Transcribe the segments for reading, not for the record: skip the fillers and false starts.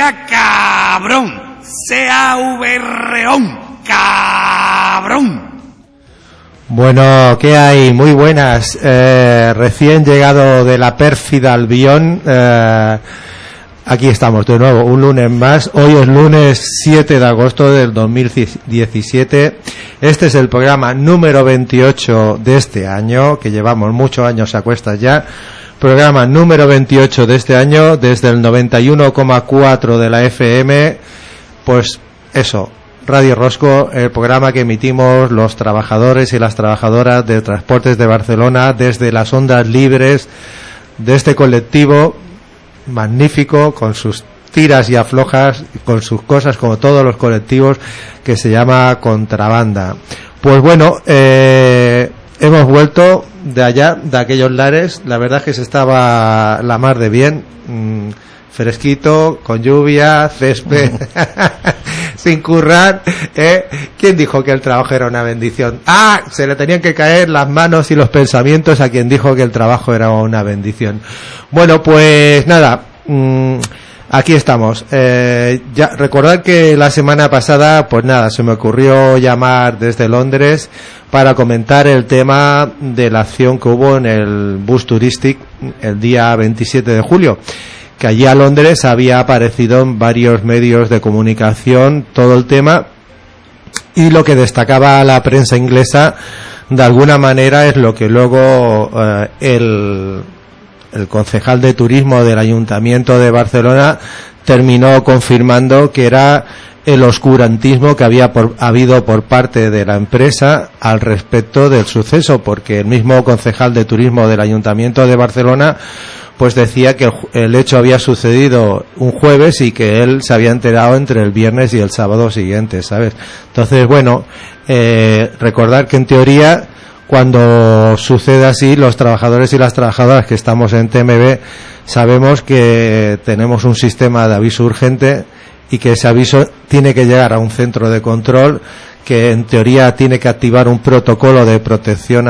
diga cabrón. C-A-V-R-O-N. Cabrón. Bueno, ¿qué hay? Muy buenas. Recién llegado de la pérfida Albión. Aquí estamos de nuevo, un lunes más. Hoy es lunes 7 de agosto del 2017. Este es el programa número 28 de este año, que llevamos muchos años a cuestas ya. Programa número 28 de este año, desde el 91,4 de la FM. Pues eso, Radio Rosco, el programa que emitimos los trabajadores y las trabajadoras de Transportes de Barcelona desde las ondas libres de este colectivo magnífico, con sus tiras y aflojas, con sus cosas como todos los colectivos, que se llama Contrabanda. Pues bueno, hemos vuelto de allá, de aquellos lares. La verdad es que se estaba la mar de bien, fresquito, con lluvia, césped, sin currar. ¿Quién dijo que el trabajo era una bendición? Se le tenían que caer las manos y los pensamientos a quien dijo que el trabajo era una bendición. Bueno, pues nada, aquí estamos. Ya recordad que la semana pasada, pues nada, se me ocurrió llamar desde Londres para comentar el tema de la acción que hubo en el Bus Touristic el día 27 de julio. Que allí a Londres había aparecido en varios medios de comunicación todo el tema, y lo que destacaba la prensa inglesa de alguna manera es lo que luego el concejal de turismo del Ayuntamiento de Barcelona terminó confirmando, que era el oscurantismo que había habido por parte de la empresa al respecto del suceso, porque el mismo concejal de turismo del Ayuntamiento de Barcelona pues decía que el hecho había sucedido un jueves y que él se había enterado entre el viernes y el sábado siguiente, ¿sabes? Entonces, bueno, recordar que en teoría, cuando sucede así, los trabajadores y las trabajadoras que estamos en TMB sabemos que tenemos un sistema de aviso urgente y que ese aviso tiene que llegar a un centro de control que en teoría tiene que activar un protocolo de protección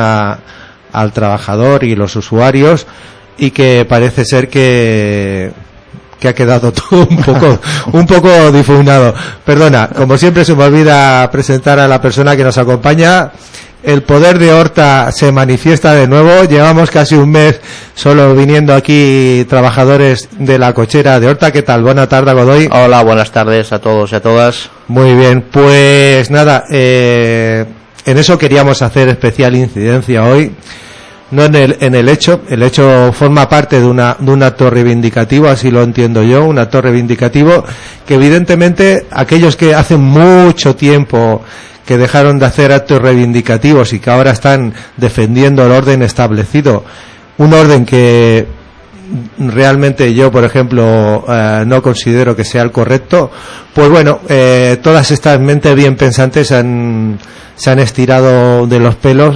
al trabajador y los usuarios, y que parece ser que ha quedado todo un poco difuminado. Perdona, como siempre se me olvida presentar a la persona que nos acompaña. El poder de Horta se manifiesta de nuevo. Llevamos casi un mes solo viniendo aquí trabajadores de la cochera de Horta. ¿Qué tal? Buena tarde, Godoy. Hola, buenas tardes a todos y a todas. Muy bien, pues nada, en eso queríamos hacer especial incidencia hoy. No en el hecho. El hecho forma parte de un acto reivindicativo, así lo entiendo yo, un acto reivindicativo que evidentemente aquellos que hace mucho tiempo que dejaron de hacer actos reivindicativos y que ahora están defendiendo el orden establecido, un orden que realmente yo, por ejemplo, no considero que sea el correcto, pues bueno, todas estas mentes bien pensantes se han estirado de los pelos,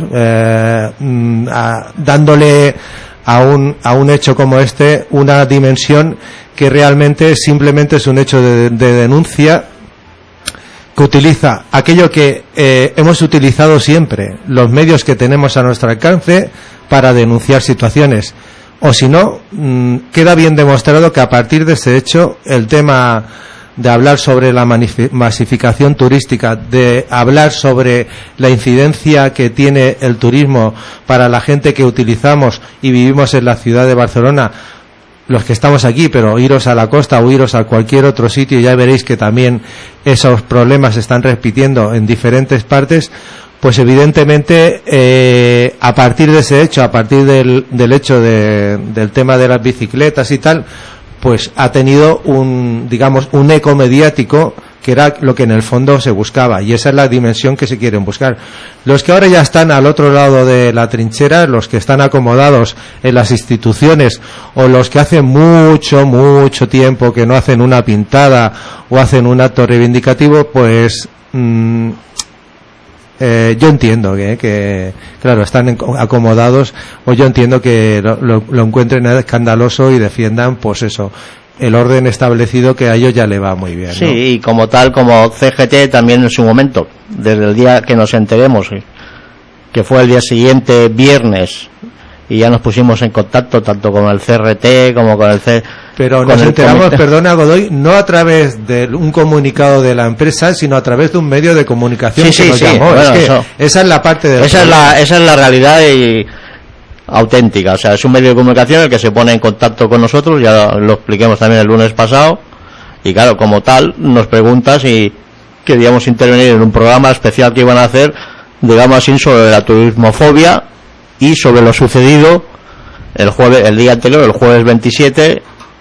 dándole a un hecho como este una dimensión que realmente simplemente es un hecho de denuncia, que utiliza aquello que hemos utilizado siempre, los medios que tenemos a nuestro alcance para denunciar situaciones. O si no, queda bien demostrado que a partir de ese hecho, el tema de hablar sobre la masificación turística, de hablar sobre la incidencia que tiene el turismo para la gente que utilizamos y vivimos en la ciudad de Barcelona, los que estamos aquí, pero iros a la costa o iros a cualquier otro sitio, ya veréis que también esos problemas se están repitiendo en diferentes partes. Pues evidentemente a partir de ese hecho, a partir del hecho del tema de las bicicletas y tal, pues ha tenido un eco mediático, que era lo que en el fondo se buscaba, y esa es la dimensión que se quieren buscar. Los que ahora ya están al otro lado de la trinchera, los que están acomodados en las instituciones, o los que hace mucho tiempo que no hacen una pintada o hacen un acto reivindicativo, pues yo entiendo que claro, están acomodados, o yo entiendo que lo encuentren escandaloso y defiendan, pues eso, el orden establecido, que a ellos ya le va muy bien, ¿no? Sí, y como tal, como CGT también en su momento, desde el día que nos enteremos, que fue el día siguiente, viernes, y ya nos pusimos en contacto tanto con el CRT como con el Pero con nos el enteramos, comité. perdona Godoy, no a través de un comunicado de la empresa, sino a través de un medio de comunicación Sí, que nos llamó. bueno, Es que eso. esa es la parte de Esa es la realidad auténtica. O sea, es un medio de comunicación el que se pone en contacto con nosotros, ya lo expliquemos también el lunes pasado, y claro, como tal, nos pregunta si queríamos intervenir en un programa especial que iban a hacer, digamos así, sobre la turismofobia y sobre lo sucedido el día anterior, el jueves 27,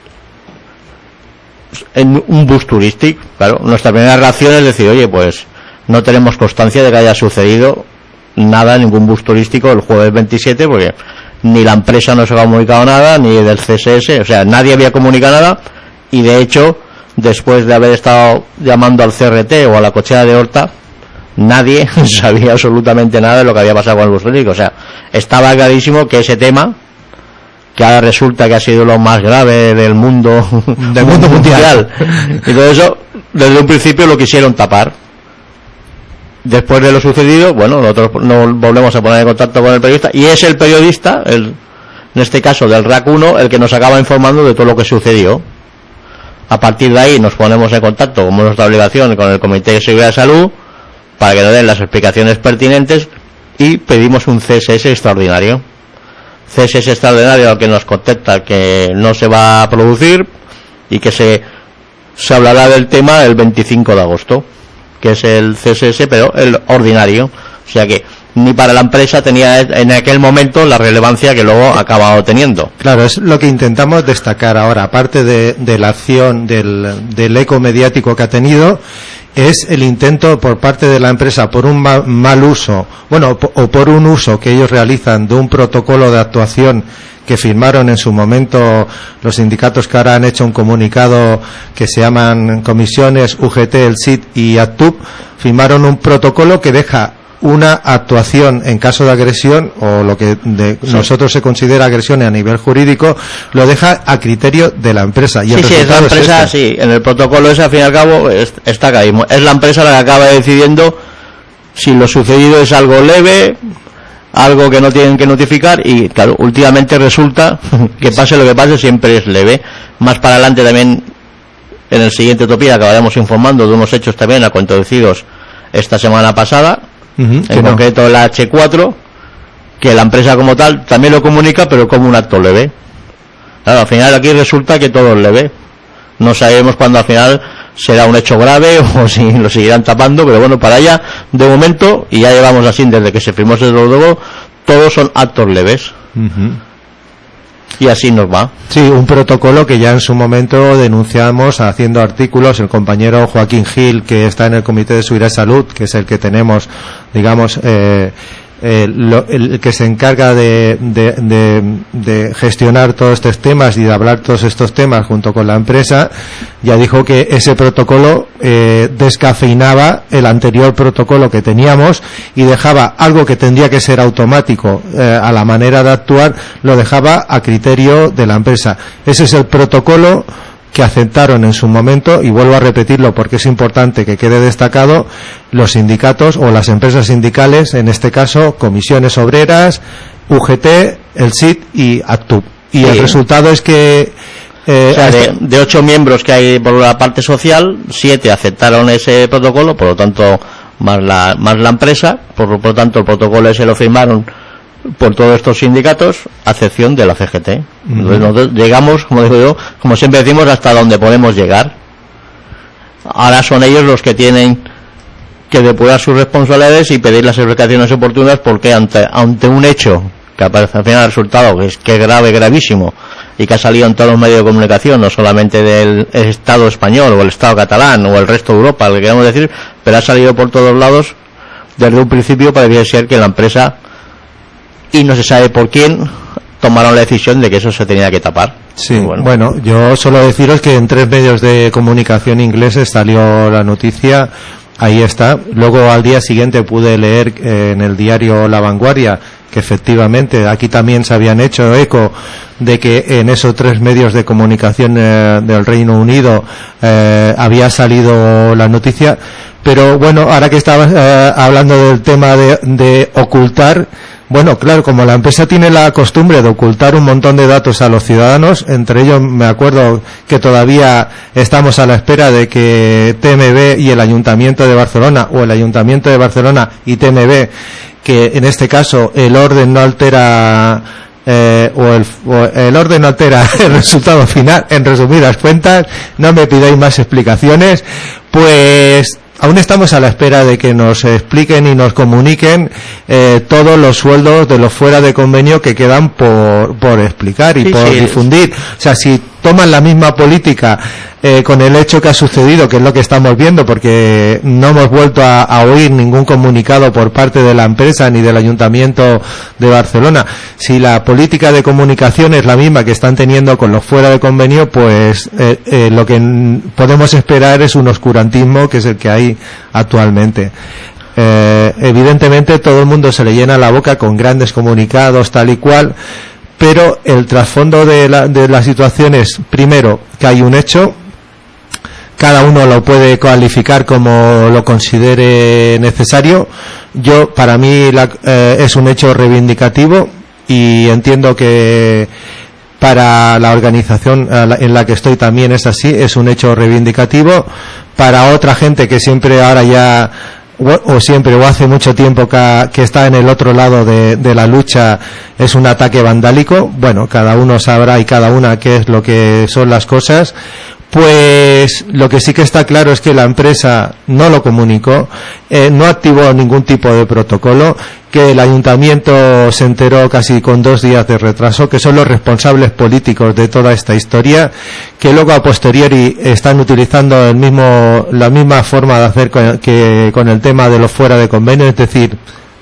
en un bus turístico. Claro, nuestra primera reacción es decir, oye, pues no tenemos constancia de que haya sucedido nada en ningún bus turístico el jueves 27, porque ni la empresa nos ha comunicado nada, ni del CSS, o sea, nadie había comunicado nada, y de hecho, después de haber estado llamando al CRT o a la cochera de Horta, nadie sabía absolutamente nada de lo que había pasado con el bus turístico. O sea, estaba clarísimo que ese tema, que ahora resulta que ha sido lo más grave del mundo mundial, y todo eso, desde un principio lo quisieron tapar. Después de lo sucedido, bueno, nosotros nos volvemos a poner en contacto con el periodista, y es el periodista, en este caso del RAC 1, el que nos acaba informando de todo lo que sucedió. A partir de ahí nos ponemos en contacto, como nuestra obligación, con el Comité de Seguridad de Salud, para que nos den las explicaciones pertinentes, y pedimos un CSS extraordinario. CSS extraordinario al que nos contesta que no se va a producir y que se hablará del tema el 25 de agosto, que es el CSS, pero el ordinario. O sea que ni para la empresa tenía en aquel momento la relevancia que luego ha acabado teniendo. Claro, es lo que intentamos destacar ahora, aparte de la acción del eco mediático que ha tenido, es el intento por parte de la empresa por un mal uso, bueno, o por un uso que ellos realizan de un protocolo de actuación que firmaron en su momento los sindicatos, que ahora han hecho un comunicado que se llaman comisiones UGT, el SIT y ACTUB, firmaron un protocolo que deja una actuación en caso de agresión, o lo que nosotros se considera agresión a nivel jurídico, lo deja a criterio de la empresa. Y es la empresa, sí, en el protocolo ese, al fin y al cabo, está acá mismo. Es la empresa la que acaba decidiendo si lo sucedido es algo leve, algo que no tienen que notificar, y claro, últimamente resulta que pase lo que pase, siempre es leve. Más para adelante también, en el siguiente Utopía, acabaremos informando de unos hechos también acontecidos esta semana pasada, en concreto la H4, que la empresa como tal también lo comunica, pero como un acto leve. Claro, al final aquí resulta que todo es leve. No sabemos cuándo al final será un hecho grave o si lo seguirán tapando, pero bueno, para allá, de momento, y ya llevamos así desde que se firmó ese protocolo, todos son actos leves. Y así nos va. Sí, un protocolo que ya en su momento denunciamos haciendo artículos. El compañero Joaquín Gil, que está en el Comité de Seguridad y Salud, que es el que tenemos, digamos, el que se encarga de gestionar todos estos temas y de hablar todos estos temas junto con la empresa, ya dijo que ese protocolo descafeinaba el anterior protocolo que teníamos y dejaba algo que tendría que ser automático a la manera de actuar, lo dejaba a criterio de la empresa. Ese es el protocolo que aceptaron en su momento, y vuelvo a repetirlo porque es importante que quede destacado, los sindicatos o las empresas sindicales, en este caso comisiones obreras, UGT, el SIT y ACTUB. Y sí, el resultado es que o sea, de 8 miembros que hay por la parte social, 7 aceptaron ese protocolo, por lo tanto más la empresa, por lo tanto el protocolo ese lo firmaron por todos estos sindicatos, a excepción de la CGT. Entonces nosotros llegamos, como digo yo, como siempre decimos, hasta donde podemos llegar. Ahora son ellos los que tienen que depurar sus responsabilidades y pedir las explicaciones oportunas, porque ante un hecho que aparece al final el resultado, que es grave, gravísimo, y que ha salido en todos los medios de comunicación, no solamente del Estado español o el Estado catalán o el resto de Europa, lo que queramos decir, pero ha salido por todos lados. Desde un principio parecía ser que la empresa, y no se sabe por quién, tomaron la decisión de que eso se tenía que tapar. Sí, bueno, yo solo deciros que en 3 medios de comunicación ingleses salió la noticia, ahí está. Luego al día siguiente pude leer en el diario La Vanguardia que efectivamente aquí también se habían hecho eco de que en esos 3 medios de comunicación del Reino Unido había salido la noticia. Pero bueno, ahora que estabas hablando del tema de ocultar, bueno, claro, como la empresa tiene la costumbre de ocultar un montón de datos a los ciudadanos, entre ellos me acuerdo que todavía estamos a la espera de que TMB y el Ayuntamiento de Barcelona, o el Ayuntamiento de Barcelona y TMB, que en este caso el orden no altera el orden no altera el resultado final. En resumidas cuentas, no me pidáis más explicaciones, pues aún estamos a la espera de que nos expliquen y nos comuniquen todos los sueldos de los fuera de convenio que quedan por explicar y por difundir. O sea, si toman la misma política con el hecho que ha sucedido, que es lo que estamos viendo, porque no hemos vuelto a oír ningún comunicado por parte de la empresa ni del Ayuntamiento de Barcelona. Si la política de comunicación es la misma que están teniendo con los fuera de convenio, pues lo que podemos esperar es un oscurantismo que es el que hay actualmente. Evidentemente todo el mundo se le llena la boca con grandes comunicados tal y cual, pero el trasfondo de la situación es, primero, que hay un hecho, cada uno lo puede calificar como lo considere necesario. Para mí es un hecho reivindicativo, y entiendo que para la organización en la que estoy también es así, es un hecho reivindicativo. Para otra gente que siempre ahora ya o hace mucho tiempo que está en el otro lado de la lucha, es un ataque vandálico. Bueno, cada uno sabrá y cada una qué es lo que son las cosas. Pues lo que sí que está claro es que la empresa no lo comunicó, no activó ningún tipo de protocolo, que el ayuntamiento se enteró casi con 2 días de retraso, que son los responsables políticos de toda esta historia, que luego a posteriori están utilizando la misma forma de hacer que con el tema de los fuera de convenio, es decir,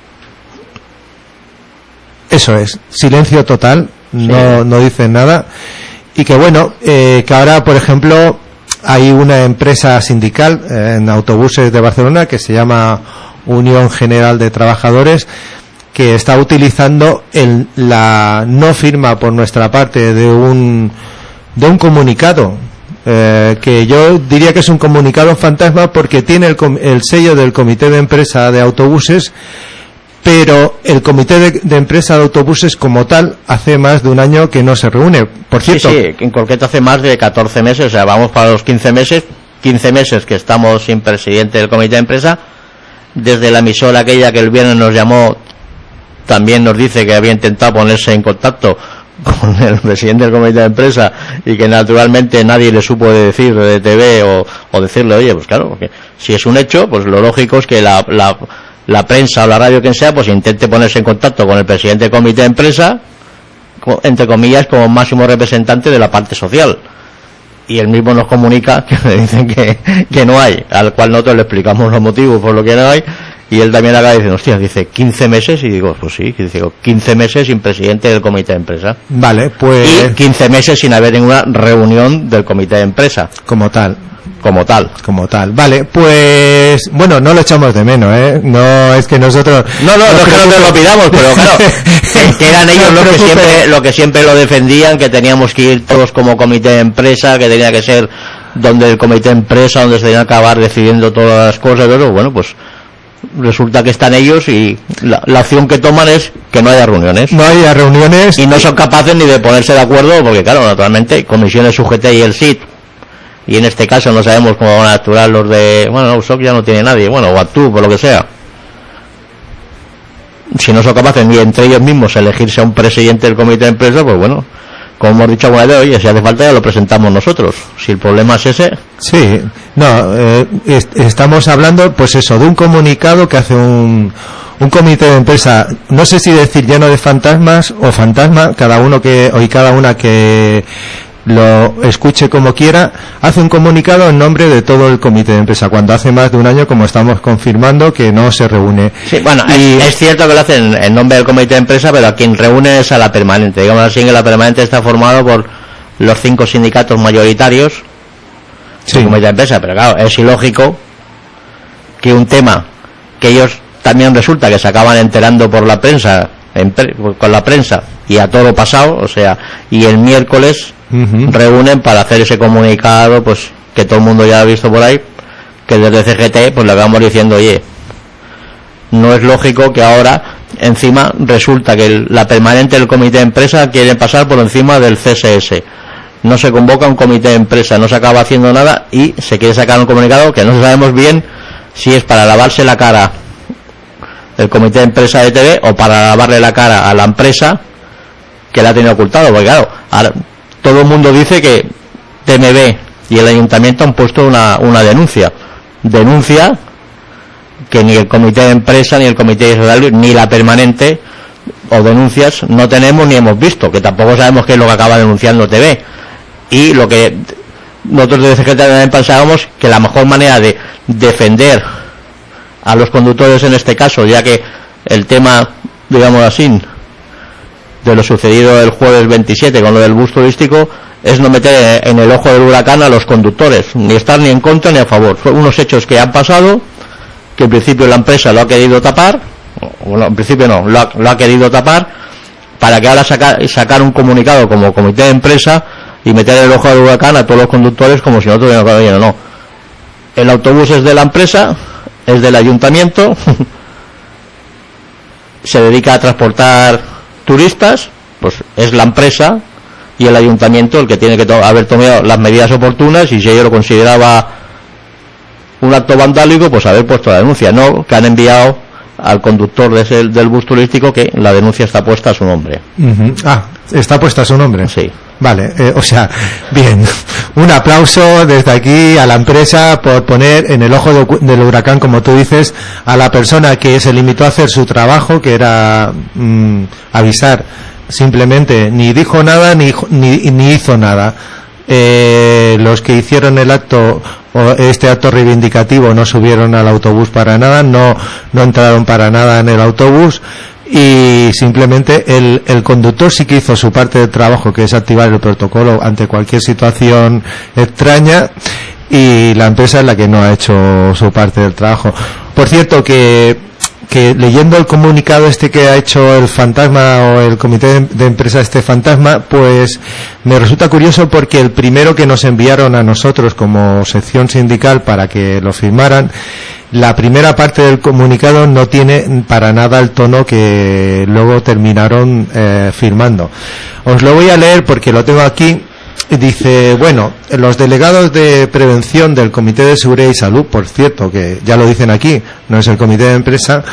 eso es, silencio total, no dicen nada. Y que bueno, que ahora, por ejemplo, hay una empresa sindical en autobuses de Barcelona que se llama Unión General de Trabajadores, que está utilizando la no firma por nuestra parte de un comunicado, que yo diría que es un comunicado fantasma, porque tiene el sello del comité de empresa de autobuses, pero el comité de empresa de autobuses como tal hace más de un año que no se reúne. Por cierto, sí, en concreto hace más de 14 meses, o sea, vamos para los 15 meses que estamos sin presidente del comité de empresa. Desde la emisora aquella que el viernes nos llamó, también nos dice que había intentado ponerse en contacto con el presidente del comité de empresa y que naturalmente nadie le supo decir de TV o decirle, oye, pues claro, porque si es un hecho, pues lo lógico es que la prensa o la radio, quien sea, pues intente ponerse en contacto con el presidente del comité de empresa, entre comillas, como máximo representante de la parte social. Y él mismo nos comunica que le dicen que no hay, al cual nosotros le explicamos los motivos por lo que no hay, y él también acá dice, hostia, dice 15 meses, y digo, pues sí, dice 15 meses sin presidente del comité de empresa. Vale, pues... Y 15 meses sin haber ninguna reunión del comité de empresa. Como tal. Vale, pues bueno, no lo echamos de menos, no es que nosotros no es que no te lo pidamos, pero claro, que eran ellos los que siempre lo defendían, que teníamos que ir todos como comité de empresa, que tenía que ser donde el comité de empresa, donde se tenía que acabar decidiendo todas las cosas, pero bueno, pues resulta que están ellos y la opción que toman es que no haya reuniones y no son capaces ni de ponerse de acuerdo, porque claro, naturalmente comisiones UGT y el SIT, y en este caso no sabemos cómo van a actuar los de, bueno, USOC ya no tiene nadie, bueno, o ACTU, por lo que sea. Si no son capaces ni entre ellos mismos elegirse a un presidente del comité de empresa, pues bueno, como hemos dicho alguna vez, oye, si hace falta ya lo presentamos nosotros. Si el problema es ese... Sí, estamos hablando, pues eso, de un comunicado que hace un comité de empresa, no sé si decir lleno de fantasmas o fantasma, cada una que lo escuche como quiera, hace un comunicado en nombre de todo el comité de empresa, cuando hace más de un año, como estamos confirmando, que no se reúne. Sí, bueno, es cierto que lo hacen en nombre del comité de empresa, pero a quien reúne es a la permanente. Digamos así, que la permanente está formado por los 5 sindicatos mayoritarios del comité de empresa, pero claro, es ilógico que un tema que ellos también resulta que se acaban enterando por la prensa, con la prensa, y a todo pasado, o sea, y el miércoles reúnen para hacer ese comunicado, pues que todo el mundo ya ha visto por ahí, que desde CGT pues le vamos diciendo, oye, no es lógico que ahora encima resulta que la permanente del comité de empresa quiere pasar por encima del CSS. No se convoca un comité de empresa, no se acaba haciendo nada y se quiere sacar un comunicado que no sabemos bien si es para lavarse la cara el comité de empresa de TV o para lavarle la cara a la empresa que la ha tenido ocultado, porque claro, ahora todo el mundo dice que TMB y el ayuntamiento han puesto una denuncia que ni el comité de empresa ni el comité de israelí ni la permanente o denuncias no tenemos ni hemos visto, que tampoco sabemos qué es lo que acaba denunciando TV. Y lo que nosotros desde CGT también pensábamos que la mejor manera de defender a los conductores en este caso, ya que el tema, digamos así, de lo sucedido el jueves 27 con lo del bus turístico, es no meter en el ojo del huracán a los conductores, ni estar ni en contra ni a favor. Son unos hechos que han pasado, que en principio la empresa lo ha querido tapar, bueno, en principio no, lo ha querido tapar, para que ahora sacar un comunicado como comité de empresa y meter el ojo del huracán a todos los conductores como si nosotros hubiéramos quedado no. El autobús es de la empresa, es del ayuntamiento, se dedica a transportar turistas, pues es la empresa y el ayuntamiento el que tiene que haber tomado las medidas oportunas, y si ello lo consideraba un acto vandálico, pues haber puesto la denuncia, no que han enviado al conductor del bus turístico que la denuncia está puesta a su nombre. Está puesta a su nombre. Sí. Vale, o sea, bien, un aplauso desde aquí a la empresa por poner en el ojo del huracán, como tú dices, a la persona que se limitó a hacer su trabajo, que era avisar. Simplemente ni dijo nada ni hizo nada. Los que hicieron el acto, o este acto reivindicativo, no subieron al autobús para nada, no entraron para nada en el autobús, y simplemente el conductor sí que hizo su parte del trabajo, que es activar el protocolo ante cualquier situación extraña, y la empresa es la que no ha hecho su parte del trabajo. Por cierto, que leyendo el comunicado este que ha hecho el Fantasma, o el comité de empresa este Fantasma, pues me resulta curioso, porque el primero que nos enviaron a nosotros como sección sindical para que lo firmaran, la primera parte del comunicado no tiene para nada el tono que luego terminaron firmando. Os lo voy a leer porque lo tengo aquí. Dice, bueno, los delegados de prevención del Comité de Seguridad y Salud, por cierto, que ya lo dicen aquí, no es el Comité de Empresa,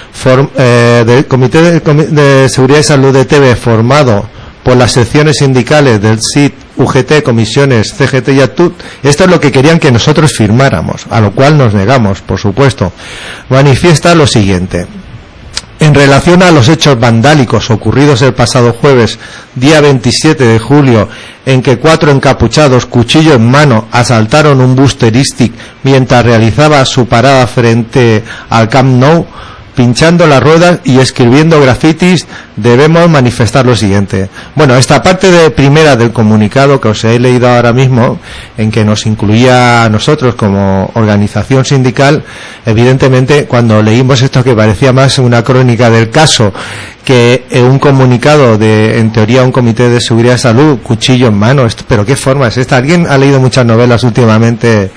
del Comité de Seguridad y Salud de TV, formado por las secciones sindicales del SIT, UGT, comisiones, CGT y ATUT, esto es lo que querían que nosotros firmáramos, a lo cual nos negamos, por supuesto. Manifiesta lo siguiente: en relación a los hechos vandálicos ocurridos el pasado jueves, día 27 de julio, en que 4 encapuchados, cuchillo en mano, asaltaron un bus turístico mientras realizaba su parada frente al Camp Nou, pinchando las ruedas y escribiendo grafitis, debemos manifestar lo siguiente. Bueno, esta parte de primera del comunicado que os he leído ahora mismo, en que nos incluía a nosotros como organización sindical, evidentemente cuando leímos esto, que parecía más una crónica del caso que un comunicado de, en teoría, un comité de seguridad y salud, cuchillo en mano, pero ¿qué forma es esta? ¿Alguien ha leído muchas novelas últimamente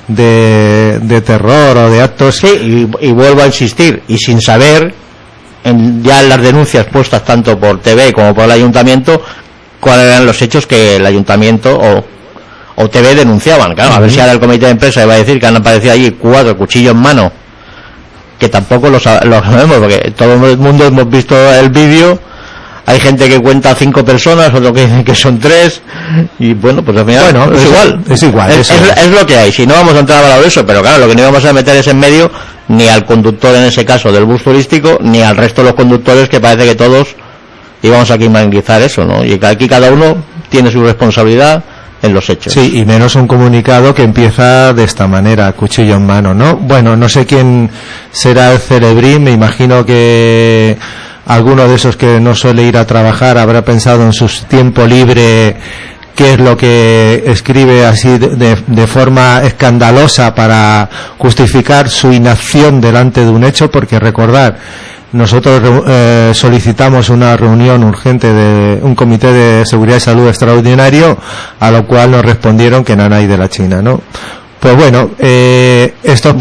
de terror o de actos? Sí, y vuelvo a insistir, y sin saber, ya en las denuncias puestas tanto por TV como por el ayuntamiento, cuáles eran los hechos que el ayuntamiento o TV denunciaban. Claro, a ver si ahora el comité de empresa iba a decir que han aparecido allí 4 cuchillos en mano, que tampoco lo sabemos, porque todo el mundo hemos visto el vídeo. Hay gente que cuenta 5 personas, otro que dicen que son 3, y bueno, pues al final, bueno, es igual. Es lo que hay. Si no vamos a entrar a hablar de eso, pero claro, lo que no íbamos a meter es en medio ni al conductor, en ese caso del bus turístico, ni al resto de los conductores, que parece que todos íbamos a criminalizar eso, ¿no? Y aquí cada uno tiene su responsabilidad en los hechos. Sí, y menos un comunicado que empieza de esta manera, cuchillo en mano, ¿no? Bueno, no sé quién será el cerebrín, me imagino que alguno de esos que no suele ir a trabajar habrá pensado en su tiempo libre qué es lo que escribe así de forma escandalosa para justificar su inacción delante de un hecho, porque recordar, nosotros solicitamos una reunión urgente de un comité de seguridad y salud extraordinario, a lo cual nos respondieron que no hay de la China, ¿no? Pues bueno, estos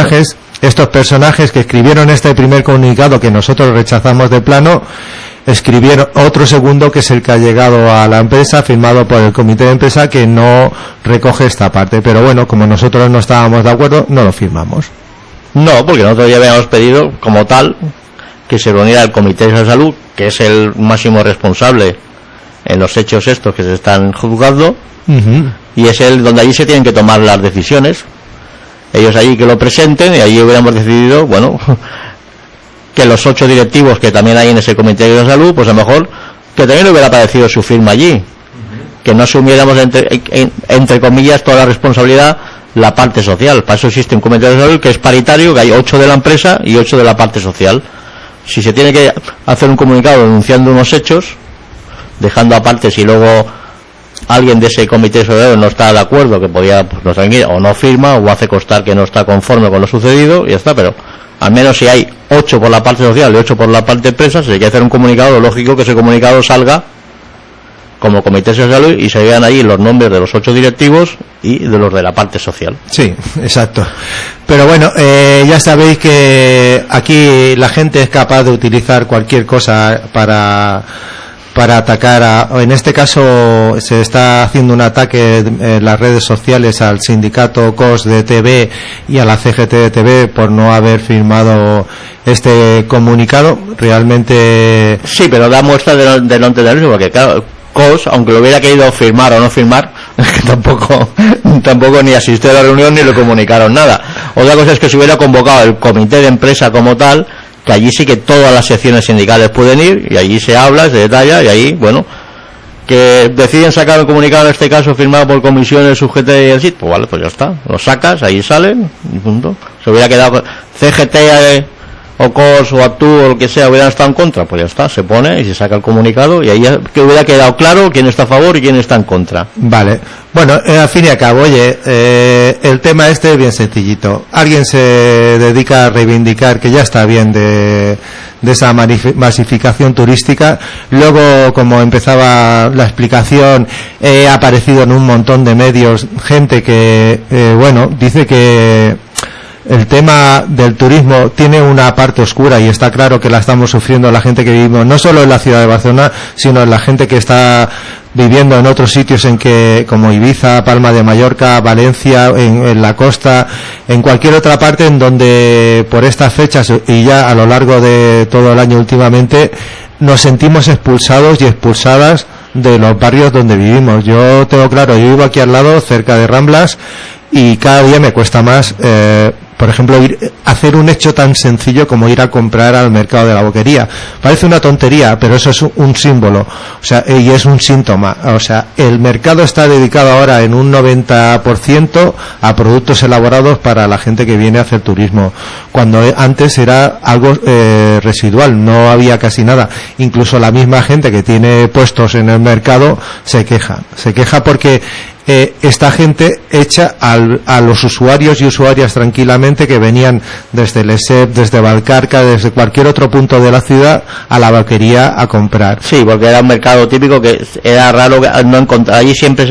personajes que escribieron este primer comunicado que nosotros rechazamos de plano, escribieron otro segundo que es el que ha llegado a la empresa, firmado por el comité de empresa, que no recoge esta parte. Pero bueno, como nosotros no estábamos de acuerdo, no lo firmamos. No, porque nosotros ya habíamos pedido, como tal, que se reuniera el comité de salud, que es el máximo responsable en los hechos estos que se están juzgando, y es el donde allí se tienen que tomar las decisiones. Ellos allí que lo presenten, y allí hubiéramos decidido, bueno, que los 8 directivos que también hay en ese comité de salud, pues a lo mejor que también hubiera aparecido su firma allí, que no asumiéramos entre comillas toda la responsabilidad la parte social. Para eso existe un comité de salud que es paritario, que hay 8 de la empresa y 8 de la parte social. Si se tiene que hacer un comunicado denunciando unos hechos, dejando aparte si luego alguien de ese comité de salud no está de acuerdo, que podía, pues, no tranquila, o no firma o hace constar que no está conforme con lo sucedido, y ya está. Pero al menos si hay 8 por la parte social y 8 por la parte empresa, se tiene que hacer un comunicado. Lógico que ese comunicado salga como comité de salud y se vean ahí los nombres de los 8 directivos y de los de la parte social. Sí, exacto. Pero bueno, ya sabéis que aquí la gente es capaz de utilizar cualquier cosa para atacar en este caso se está haciendo un ataque en las redes sociales al sindicato COS de TV y a la CGT de TV por no haber firmado este comunicado. Realmente sí, pero da muestra de no entenderlo, porque claro, COS, aunque lo hubiera querido firmar o no firmar, que tampoco ni asistió a la reunión ni le comunicaron nada. Otra cosa es que se hubiera convocado el comité de empresa como tal, que allí sí que todas las secciones sindicales pueden ir, y allí se habla, se detalla, y ahí, bueno, que deciden sacar el comunicado, en este caso firmado por comisiones, UGT y el SIT, pues vale, pues ya está, lo sacas, ahí salen, y punto. Se hubiera quedado CGT o COS o ACTU o lo que sea, hubieran estado en contra, pues ya está, se pone y se saca el comunicado, y ahí ya que hubiera quedado claro quién está a favor y quién está en contra. Vale. Bueno, al fin y al cabo, oye, el tema este es bien sencillito. Alguien se dedica a reivindicar que ya está bien de esa masificación turística. Luego, como empezaba la explicación, ha aparecido en un montón de medios gente que, bueno, dice que el tema del turismo tiene una parte oscura, y está claro que la estamos sufriendo la gente que vivimos no solo en la ciudad de Barcelona, sino en la gente que está viviendo en otros sitios en que, como Ibiza, Palma de Mallorca, Valencia, en la costa, en cualquier otra parte en donde por estas fechas y ya a lo largo de todo el año últimamente nos sentimos expulsados y expulsadas de los barrios donde vivimos. Yo tengo claro, yo vivo aquí al lado, cerca de Ramblas, y cada día me cuesta más, por ejemplo, hacer un hecho tan sencillo como ir a comprar al mercado de la Boquería. Parece una tontería, pero eso es un símbolo, o sea, y es un síntoma. O sea, el mercado está dedicado ahora en un 90% a productos elaborados para la gente que viene a hacer turismo, cuando antes era algo residual, no había casi nada. Incluso la misma gente que tiene puestos en el mercado se queja porque esta gente echa a los usuarios y usuarias tranquilamente que venían desde Lesep, desde Valcarca, desde cualquier otro punto de la ciudad a la Boquería a comprar. Sí, porque era un mercado típico que era raro que no encontrar. Allí siempre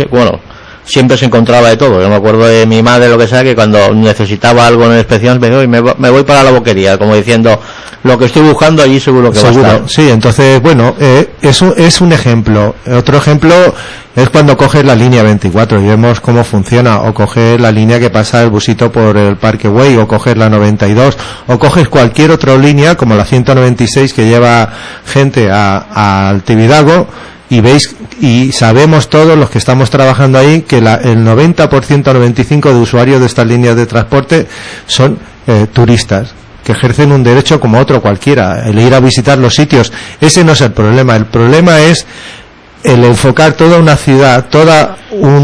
se encontraba de todo. Yo me acuerdo de mi madre, lo que sea, que cuando necesitaba algo en especial me voy para la Boquería, como diciendo, lo que estoy buscando allí seguro que va a estar. Sí, entonces, bueno, es un ejemplo. Otro ejemplo es cuando coges la línea 24 y vemos cómo funciona, o coges la línea que pasa el busito por el Parque Güell, o coges la 92, o coges cualquier otra línea como la 196 que lleva gente al Tibidabo, y veis y sabemos todos los que estamos trabajando ahí que el 90%, 95% de usuarios de estas líneas de transporte son turistas que ejercen un derecho como otro cualquiera, el ir a visitar los sitios. Ese no es el problema es el enfocar toda una ciudad, toda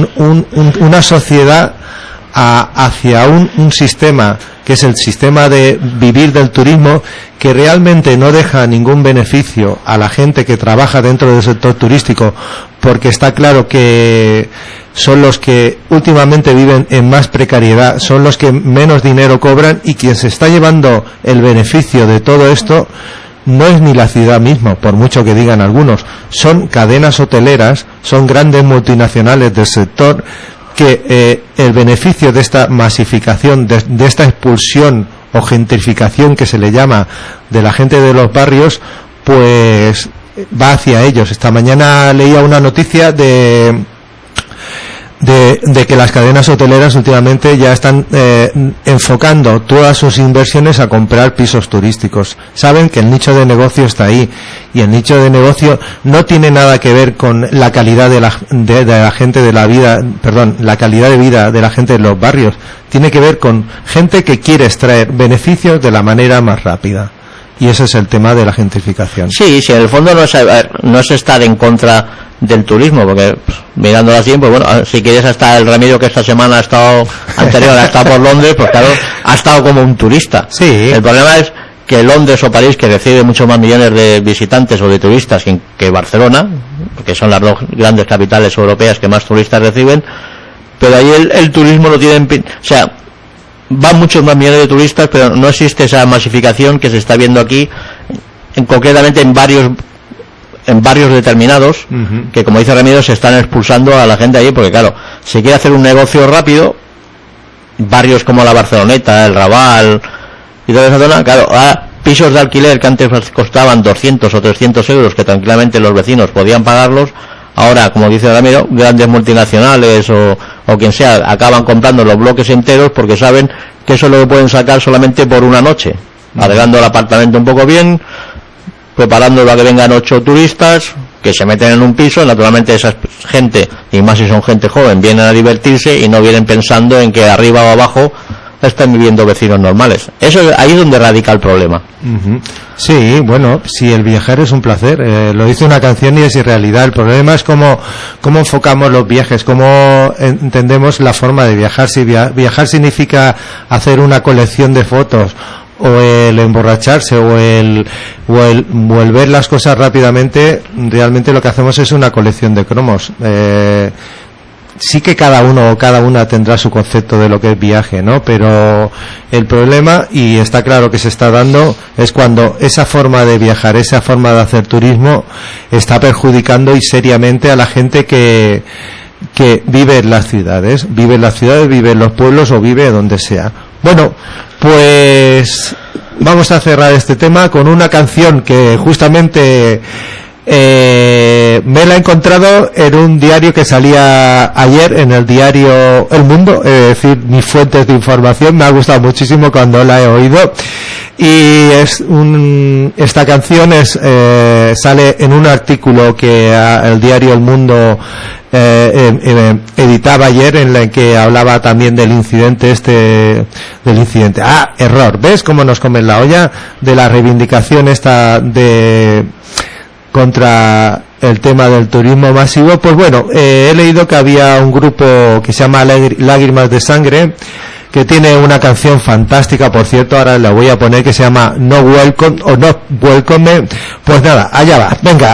una sociedad hacia un sistema que es el sistema de vivir del turismo, que realmente no deja ningún beneficio a la gente que trabaja dentro del sector turístico, porque está claro que son los que últimamente viven en más precariedad, son los que menos dinero cobran, y quien se está llevando el beneficio de todo esto no es ni la ciudad misma, por mucho que digan algunos, son cadenas hoteleras, son grandes multinacionales del sector que el beneficio de esta masificación, de esta expulsión o gentrificación que se le llama de la gente de los barrios, pues va hacia ellos. Esta mañana leía una noticia de que las cadenas hoteleras últimamente ya están enfocando todas sus inversiones a comprar pisos turísticos. Saben que el nicho de negocio está ahí, y el nicho de negocio no tiene nada que ver con la calidad de la gente de la vida, perdón, la calidad de vida de la gente de los barrios. Tiene que ver con gente que quiere extraer beneficios de la manera más rápida. Y ese es el tema de la gentrificación. Sí, en el fondo no es estar en contra del turismo, porque mirándolo así, pues bueno, si quieres, hasta el Ramiro, que esta semana ha estado por Londres, pues claro, ha estado como un turista. Sí. El problema es que Londres o París, que recibe muchos más millones de visitantes o de turistas que Barcelona, porque son las dos grandes capitales europeas que más turistas reciben, pero ahí el turismo lo tienen, o sea, van muchos más millones de turistas, pero no existe esa masificación que se está viendo aquí, concretamente en barrios determinados, que, como dice Ramiro, se están expulsando a la gente allí, porque claro, se quiere hacer un negocio rápido. Barrios como la Barceloneta, el Raval y toda esa zona, claro, pisos de alquiler que antes costaban 200 o 300 euros, que tranquilamente los vecinos podían pagarlos, ahora, como dice Ramiro, grandes multinacionales o quien sea, acaban comprando los bloques enteros, porque saben que eso lo pueden sacar solamente por una noche, arreglando el apartamento un poco bien, preparándolo a que vengan 8 turistas que se meten en un piso. Naturalmente esa gente, y más si son gente joven, vienen a divertirse y no vienen pensando en que arriba o abajo están viviendo vecinos normales. Ahí es donde radica el problema. Sí, bueno, si el viajar es un placer, lo dice una canción y es irrealidad. El problema es cómo enfocamos los viajes, cómo entendemos la forma de viajar. Si viajar significa hacer una colección de fotos, o el emborracharse, o el ver las cosas rápidamente, realmente lo que hacemos es una colección de cromos. Sí que cada uno o cada una tendrá su concepto de lo que es viaje, ¿no? Pero el problema, y está claro que se está dando, es cuando esa forma de viajar, esa forma de hacer turismo, está perjudicando y seriamente a la gente que vive en las ciudades, vive en los pueblos o vive donde sea. Bueno, pues vamos a cerrar este tema con una canción que justamente me la he encontrado en un diario que salía ayer, en el diario El Mundo, es decir, mis fuentes de información. Me ha gustado muchísimo cuando la he oído, y esta canción sale en un artículo que el diario El Mundo editaba ayer, en la que hablaba también del incidente error, ¿ves cómo nos comen la olla? De la reivindicación contra el tema del turismo masivo. Pues bueno, he leído que había un grupo que se llama Lágrimas de Sangre, que tiene una canción fantástica, por cierto, ahora la voy a poner, que se llama No Welcome. Pues nada, allá va, venga.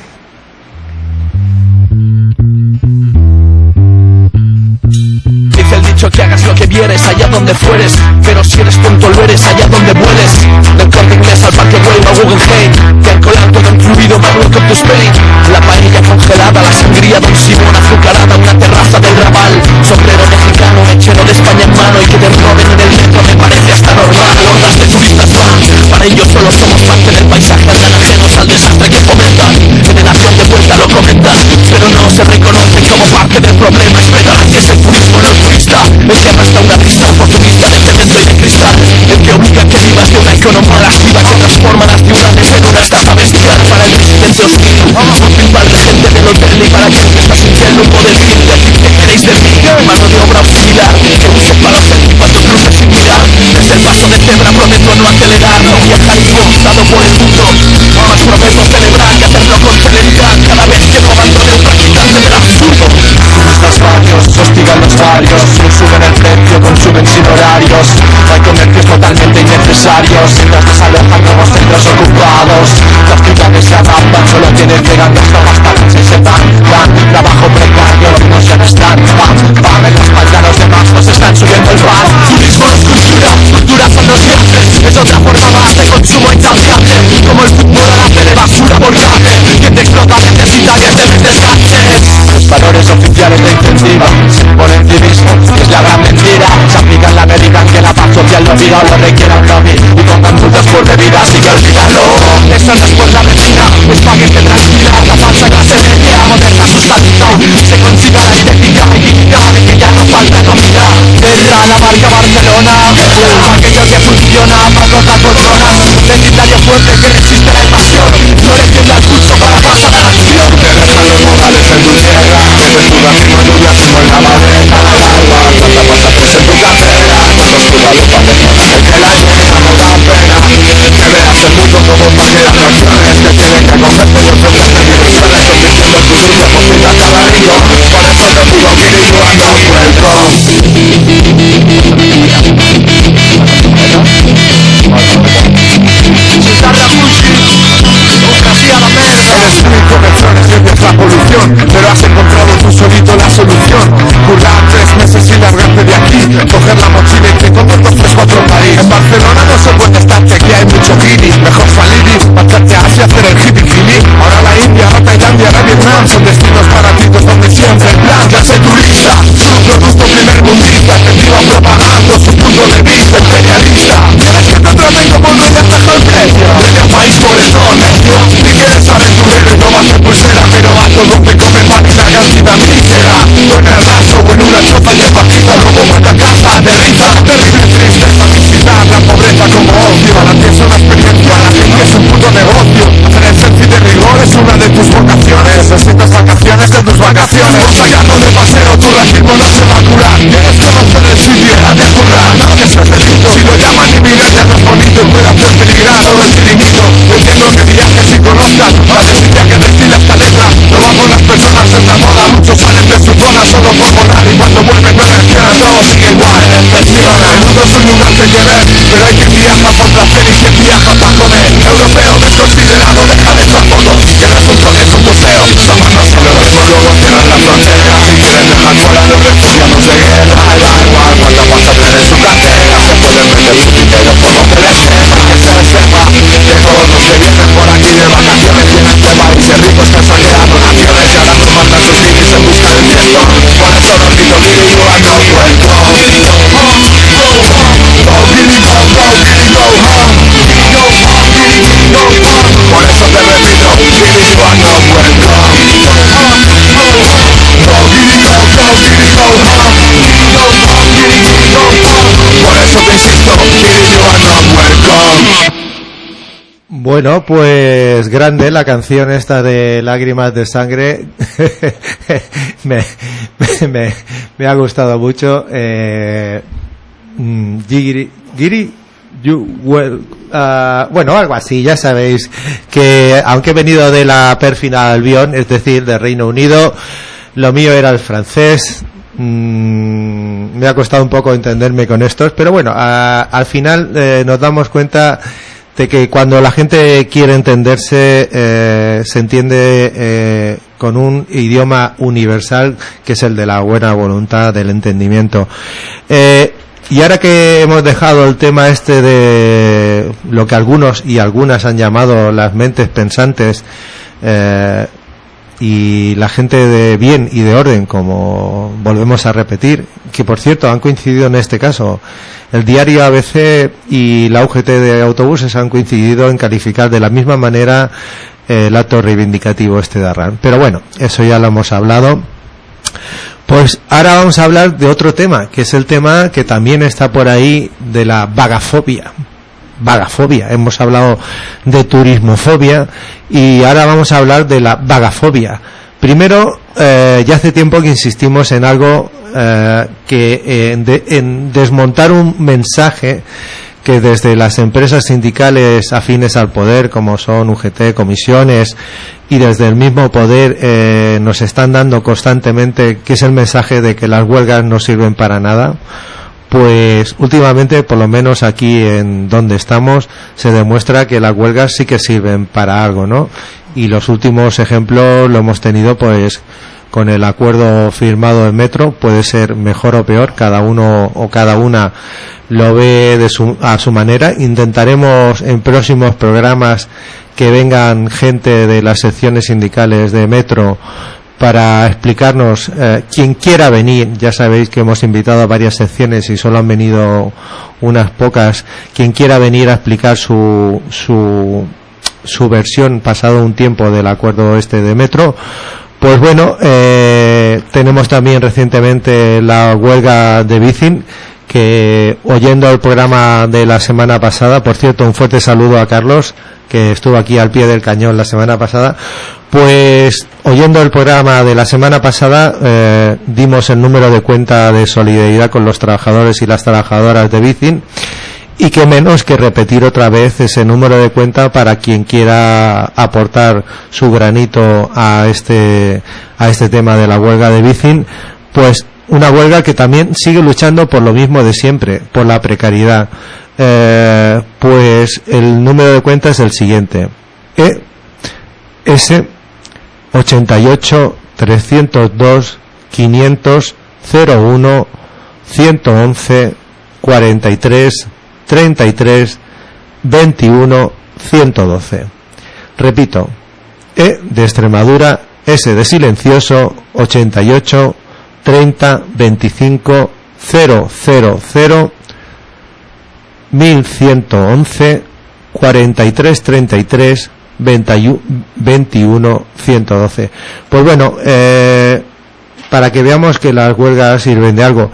Dice el dicho que hagas lo que vieres allá donde fueres, pero si eres tonto lo eres allá donde vueles. Del Corte Inglés al Parque Güell o Guggenheim, te han colado todo incluido, my welcome to Spain. La paella congelada, la sangría Don Simón azucarada, una terraza del Raval, sombrero mexicano, mechero de España en mano, y que te roben en el metro me parece hasta normal. Hordas de turistas van, para ellos solo somos parte del paisaje, andan ajenos al desastre que fomentan. Generación de vuelta lo comentan, pero no se reconocen como parte del problema. Es verdad que es el turismo, no el turista, el que arrastra una pista oportunista de cemento y de cristal, el que obliga a que vivas de una economía lasciva, que transforma las ciudades en una estafa bestial. Para el residente hostil, un principal de gente del hotel, y para aquel que está sintiendo un poder decir que queréis de mí, mano de obra auxiliar, que use palos en cuando cruces sin mirar. Desde el paso de cebra prometo no acelerar, no viajar improvisado por el mundo, más prometo celebrar y hacerlo con celeridad cada vez que no abandone un practicante del absurdo. Turistas varios, hostigan los barrios, suben el precio, consumen sin horarios, no hay comercios totalmente innecesarios, mientras desalojan nuevos centros ocupados. Las ciudades se adaptan, solo tienen que ganar hasta más tarde si se dan trabajo precario, no se están van en los pantanos de más, nos están subiendo el pan. Turismo no es cultura, cultura son los viajes, es otra forma más de consumo insaciable, como el fútbol al hacer de basura por cable, quien te explota necesita que te metes gases. Los valores oficiales de incentiva se ponen fuerte que resiste la invasión. No le tienda el pulso para pasar a la acción. Te dejan los modales en tu tierra, que ves tu racimo lluvia como en la madera. Al alba, cuánta pasta traes en tu cartera, cuántos cubalupas de zona el que la llena no da pena. Que veas el mundo como un parque de atracciones que tienen que cogerte y ofrecerte divisiones, convirtiendo tu dulce cocina cada rincón. Por eso te digo que you are not welcome. Eres tú incorrecciones, limpias la polución, pero has encontrado tú solito la solución. Currar 3 meses y largarte de aquí, coger la mochila y que con 2, 3, 4 en París. En Barcelona no se puede estarte, aquí hay mucho guiri. Mejor salir y marcharte a Asia, hacer el hippie. Ahora la India, ahora Tailandia, ahora Vietnam, son destinos baratitos donde siempre el plan ya se turista. Su producto primer mundista, te vivan propagando su punto de vista imperialista. ¿Quieres que te traten como el rey de el precio? Vete a país por el necio. Si quieres aventurero y no vas a pulsera, pero a todos te comen pan y la cantidad mísera. Con el raso o en una choza y el partido robo vuelta a casa, aterriza. Terrible tristeza visitar la pobreza como ocio. Para ti es una experiencia, la gente es un puto negocio. Hacer el selfie de rigor es una de tus vocaciones. Necesitas vacaciones de tus vacaciones. Por sacarlo de paseo, tu racismo no se va a curar. Quieres conocer el sitio, era de currar. No que seas delito, si lo llaman inmigrante no es bonito y puede hacer peligrar todo el chiringuito. Entiendo que viajes y conozcas la desidia que destila esta letra. No vamos las personas en la moda, muchos salen de su zona solo por volar y cuando vuelven no reaccionan, todo sigue igual. Funciona, el mundo es un lugar que ver, pero hay quien viaja por placer y quien viaja para comer. Europeo desconsiderado, deja de esta foto, que no es un trono, es un museo. Tómanos el ritmo, luego cierran las fronteras. Si quieren dejar fuera los refugiados de guerra, da igual cuánta pasta tiene en su cartera. Se pueden meter su dinero por donde les quema. Que se sepa que todos los que vienen por aquí de vacaciones vienen de países ricos que han saqueado naciones y ahora nos mandan sus guiris en busca del tiesto. Por eso los grito guiri, you are not welcome. Go guiri, go, go guiri, go home. Go home, guiri, go home. Por eso te repito, guiri, you are not welcome. Go guiri, go, go guiri, go home. Go home, guiri, go home. Por eso te insisto, guiri, you are not welcome. Bueno, pues grande la canción esta de Lágrimas de Sangre. me ha gustado mucho. Giri, you well, bueno, algo así. Ya sabéis que aunque he venido de la pérfida Albion, es decir, de Reino Unido, lo mío era el francés. Me ha costado un poco entenderme con estos, pero bueno, al final nos damos cuenta de que cuando la gente quiere entenderse, se entiende con un idioma universal, que es el de la buena voluntad, del entendimiento. Y ahora que hemos dejado el tema este de lo que algunos y algunas han llamado las mentes pensantes, y la gente de bien y de orden, como volvemos a repetir, que por cierto han coincidido en este caso, el diario ABC y la UGT de autobuses han coincidido en calificar de la misma manera el acto reivindicativo este de Arran. Pero bueno, eso ya lo hemos hablado. Pues ahora vamos a hablar de otro tema, que es el tema que también está por ahí, de la vagafobia. Hemos hablado de turismofobia y ahora vamos a hablar de la vagafobia. Primero, ya hace tiempo que insistimos en algo, en desmontar un mensaje que desde las empresas sindicales afines al poder, como son UGT, comisiones, y desde el mismo poder nos están dando constantemente, que es el mensaje de que las huelgas no sirven para nada. Pues últimamente, por lo menos aquí en donde estamos, se demuestra que las huelgas sí que sirven para algo, ¿no? Y los últimos ejemplos lo hemos tenido pues con el acuerdo firmado en Metro. Puede ser mejor o peor, cada uno o cada una lo ve a su manera. Intentaremos en próximos programas que vengan gente de las secciones sindicales de Metro para explicarnos, quien quiera venir. Ya sabéis que hemos invitado a varias secciones y solo han venido unas pocas. Quien quiera venir a explicar su versión pasado un tiempo del acuerdo este de Metro. Pues bueno, tenemos también recientemente la huelga de Bicing, que oyendo el programa de la semana pasada, por cierto, un fuerte saludo a Carlos, que estuvo aquí al pie del cañón la semana pasada, pues oyendo el programa de la semana pasada dimos el número de cuenta de solidaridad con los trabajadores y las trabajadoras de Bicin, y que menos que repetir otra vez ese número de cuenta para quien quiera aportar su granito a este tema de la huelga de Bicin, pues una huelga que también sigue luchando por lo mismo de siempre, por la precariedad. Pues el número de cuenta es el siguiente: ES 88 302 500 01 111 43 33 21 112. Repito: E de Extremadura, S de silencioso, 88 30 25 000 1111 43 33 21 112. Pues bueno, para que veamos que las huelgas sirven de algo.